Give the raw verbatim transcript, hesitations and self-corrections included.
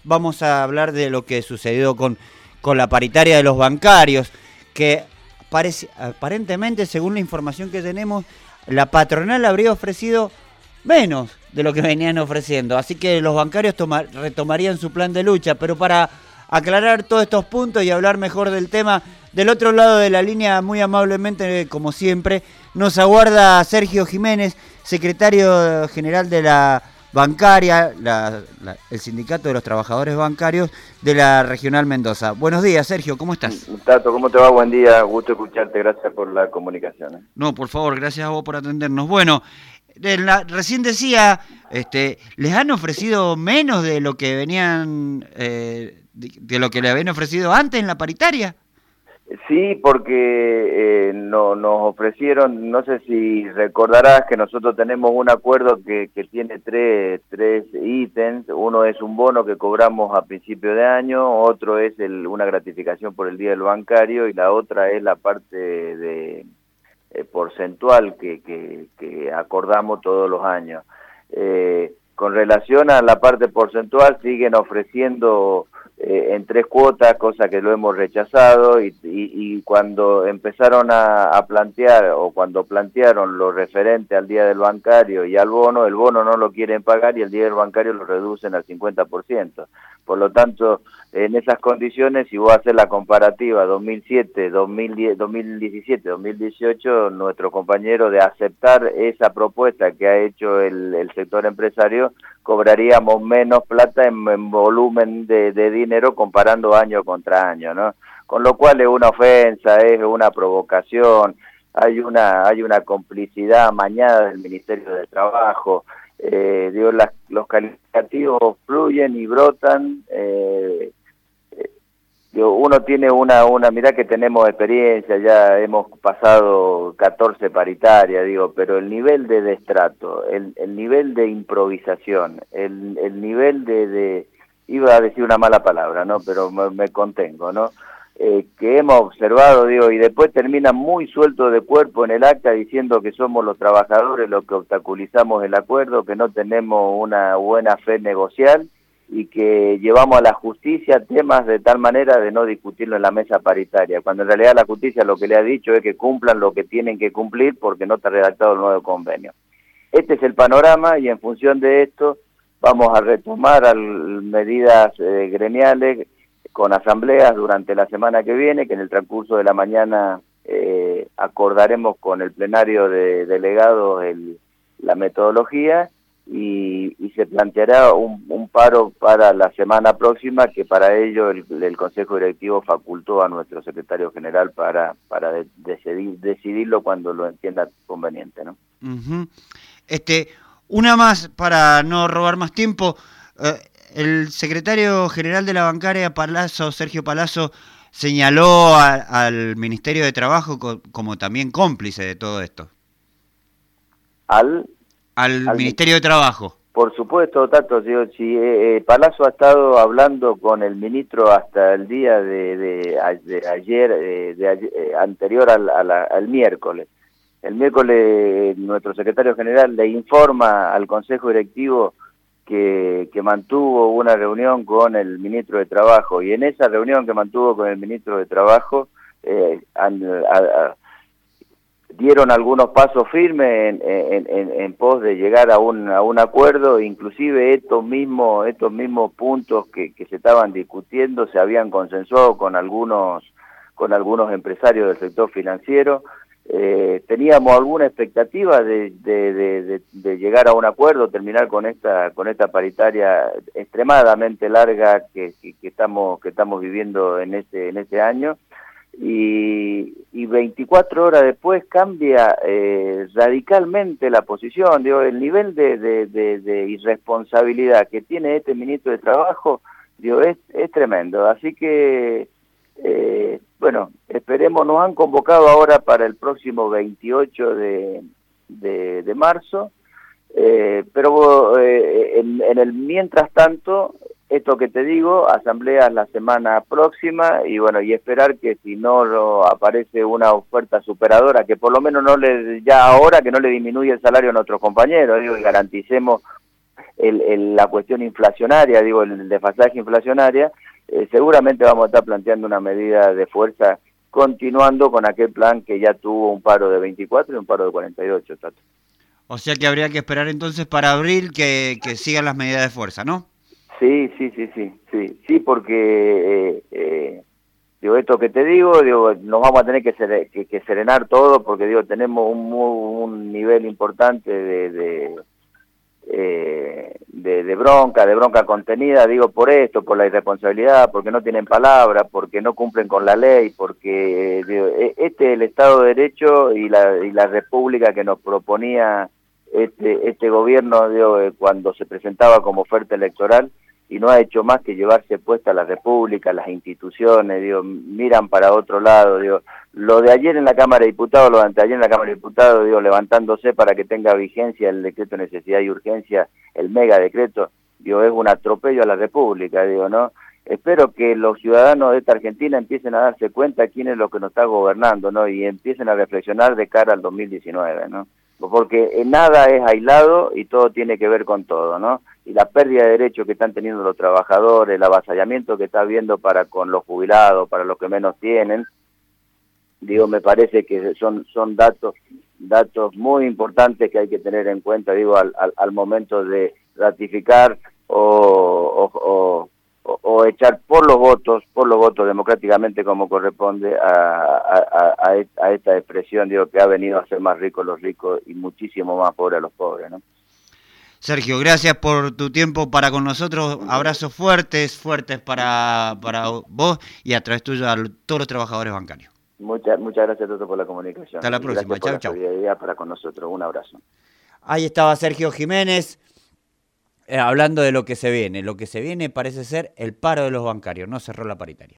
vamos a hablar de lo que sucedió con, con la paritaria de los bancarios, que parece, aparentemente, según la información que tenemos, la patronal habría ofrecido menos de lo que venían ofreciendo, así que los bancarios toma, retomarían su plan de lucha. Pero para aclarar todos estos puntos y hablar mejor del tema, del otro lado de la línea, muy amablemente, como siempre, nos aguarda Sergio Jiménez, secretario general de la bancaria, la, la, el Sindicato de los Trabajadores Bancarios de la Regional Mendoza. Buenos días, Sergio, ¿cómo estás? Tato, ¿cómo te va? Buen día, gusto escucharte, gracias por la comunicación. ¿eh? No, por favor, gracias a vos por atendernos. Bueno, la, recién decía, este, ¿les han ofrecido menos de lo que venían, eh, de, de lo que le habían ofrecido antes en la paritaria? Sí, porque eh, no, nos ofrecieron, no sé si recordarás que nosotros tenemos un acuerdo que, que tiene tres, tres ítems. Uno es un bono que cobramos a principio de año, otro es el, una gratificación por el Día del Bancario y la otra es la parte de eh, porcentual que, que, que acordamos todos los años. Eh, con relación a la parte porcentual siguen ofreciendo Eh, en tres cuotas, cosa que lo hemos rechazado, y, y, y cuando empezaron a, a plantear, o cuando plantearon lo referente al Día del Bancario y al bono, el bono no lo quieren pagar y el Día del Bancario lo reducen al cincuenta por ciento. Por lo tanto, en esas condiciones, si vos haces la comparativa dos mil siete, dos mil diez, dos mil diecisiete, dos mil dieciocho, nuestro compañero, de aceptar esa propuesta que ha hecho el, el sector empresario, cobraríamos menos plata en, en volumen de, de dinero comparando año contra año, ¿no? Con lo cual es una ofensa, es una provocación, hay una hay una complicidad amañada del Ministerio de Trabajo. Eh, digo, las, los calificativos fluyen y brotan. Eh, eh, digo, uno tiene una, una, mirá que tenemos experiencia, ya hemos pasado catorce paritarias, digo, pero el nivel de destrato, el, el nivel de improvisación, el, el nivel de, de, iba a decir una mala palabra, ¿no? Pero me, me contengo, ¿no? Eh, que hemos observado, digo, y después termina muy suelto de cuerpo en el acta diciendo que somos los trabajadores los que obstaculizamos el acuerdo, que no tenemos una buena fe negocial y que llevamos a la justicia temas de tal manera de no discutirlo en la mesa paritaria, cuando en realidad la justicia lo que le ha dicho es que cumplan lo que tienen que cumplir porque no está redactado el nuevo convenio. Este es el panorama y en función de esto vamos a retomar al, medidas eh, gremiales con asambleas durante la semana que viene, que en el transcurso de la mañana eh, acordaremos con el plenario de delegados el, la metodología y, y se planteará un, un paro para la semana próxima, que para ello el, el Consejo Directivo facultó a nuestro secretario general para, para de, decidir, decidirlo cuando lo entienda conveniente, ¿no? Uh-huh. Este, una más para no robar más tiempo. Eh, El secretario general de la bancaria, Palazzo, Sergio Palazzo, señaló a, al Ministerio de Trabajo co, como también cómplice de todo esto. ¿Al? Al, al Ministerio de Trabajo. Por supuesto, Tato, si, si eh, Palazzo ha estado hablando con el ministro hasta el día de, de, de ayer, eh, de ayer eh, anterior al, a la, al miércoles. El miércoles nuestro secretario general le informa al Consejo Directivo Que, que mantuvo una reunión con el ministro de Trabajo, y en esa reunión que mantuvo con el ministro de Trabajo eh, han, a, a, dieron algunos pasos firmes en, en, en, en pos de llegar a un, a un acuerdo. Inclusive estos mismos, estos mismos puntos que, que se estaban discutiendo se habían consensuado con algunos, con algunos empresarios del sector financiero. Eh, teníamos alguna expectativa de, de, de, de, de llegar a un acuerdo, terminar con esta con esta paritaria extremadamente larga que, que, que estamos que estamos viviendo en este en este año, y, y veinticuatro horas después cambia eh, radicalmente la posición. Digo, el nivel de, de, de, de irresponsabilidad que tiene este ministro de Trabajo, digo, es, es tremendo. Así que Eh, bueno, esperemos, nos han convocado ahora para el próximo veintiocho de, de, de marzo, eh, pero eh, en, en el mientras tanto, esto que te digo, asambleas la semana próxima, y bueno, y esperar que si no lo aparece una oferta superadora, que por lo menos no le, ya ahora que no le disminuye el salario a nuestros compañeros, digo, y garanticemos el, el, la cuestión inflacionaria, digo, el desfasaje inflacionaria, eh, seguramente vamos a estar planteando una medida de fuerza continuando con aquel plan que ya tuvo un paro de veinticuatro y un paro de cuarenta y ocho, Tato. O sea que habría que esperar entonces para abril que, que sigan las medidas de fuerza, ¿no? Sí, sí, sí, sí, sí, sí, porque eh, eh, digo, esto que te digo, digo, nos vamos a tener que, ser, que, que serenar todo, porque digo, tenemos un, un nivel importante de, de, eh, de, de bronca, de bronca contenida, digo, por esto, por la irresponsabilidad, porque no tienen palabra, porque no cumplen con la ley, porque digo, este es el Estado de Derecho y la, y la República que nos proponía este, este gobierno, digo, cuando se presentaba como oferta electoral, y no ha hecho más que llevarse puesta la República, las instituciones, digo, miran para otro lado, digo, lo de ayer en la Cámara de Diputados, lo de anteayer en la Cámara de Diputados, digo, levantándose para que tenga vigencia el decreto de necesidad y urgencia, el mega decreto, digo, es un atropello a la República, digo, ¿no? Espero que los ciudadanos de esta Argentina empiecen a darse cuenta quién es lo que nos está gobernando, ¿no? Y empiecen a reflexionar de cara al dos mil diecinueve, ¿no? Porque nada es aislado y todo tiene que ver con todo, ¿no? Y la pérdida de derechos que están teniendo los trabajadores, el avasallamiento que está habiendo para con los jubilados, para los que menos tienen, digo, me parece que son son datos datos muy importantes que hay que tener en cuenta, digo, al, al, al momento de ratificar o, o, o, o echar por los votos, por los votos democráticamente como corresponde a, a, a, a esta expresión, digo, que ha venido a hacer más ricos los ricos y muchísimo más pobres a los pobres, ¿no? Sergio, gracias por tu tiempo para con nosotros. Abrazos fuertes, fuertes para, para vos y a través tuyo a todos los trabajadores bancarios. Muchas muchas gracias a todos por la comunicación. Hasta la próxima. Chau, chau. Para con nosotros. Un abrazo. Ahí estaba Sergio Jiménez eh, hablando de lo que se viene. Lo que se viene parece ser el paro de los bancarios. No cerró la paritaria.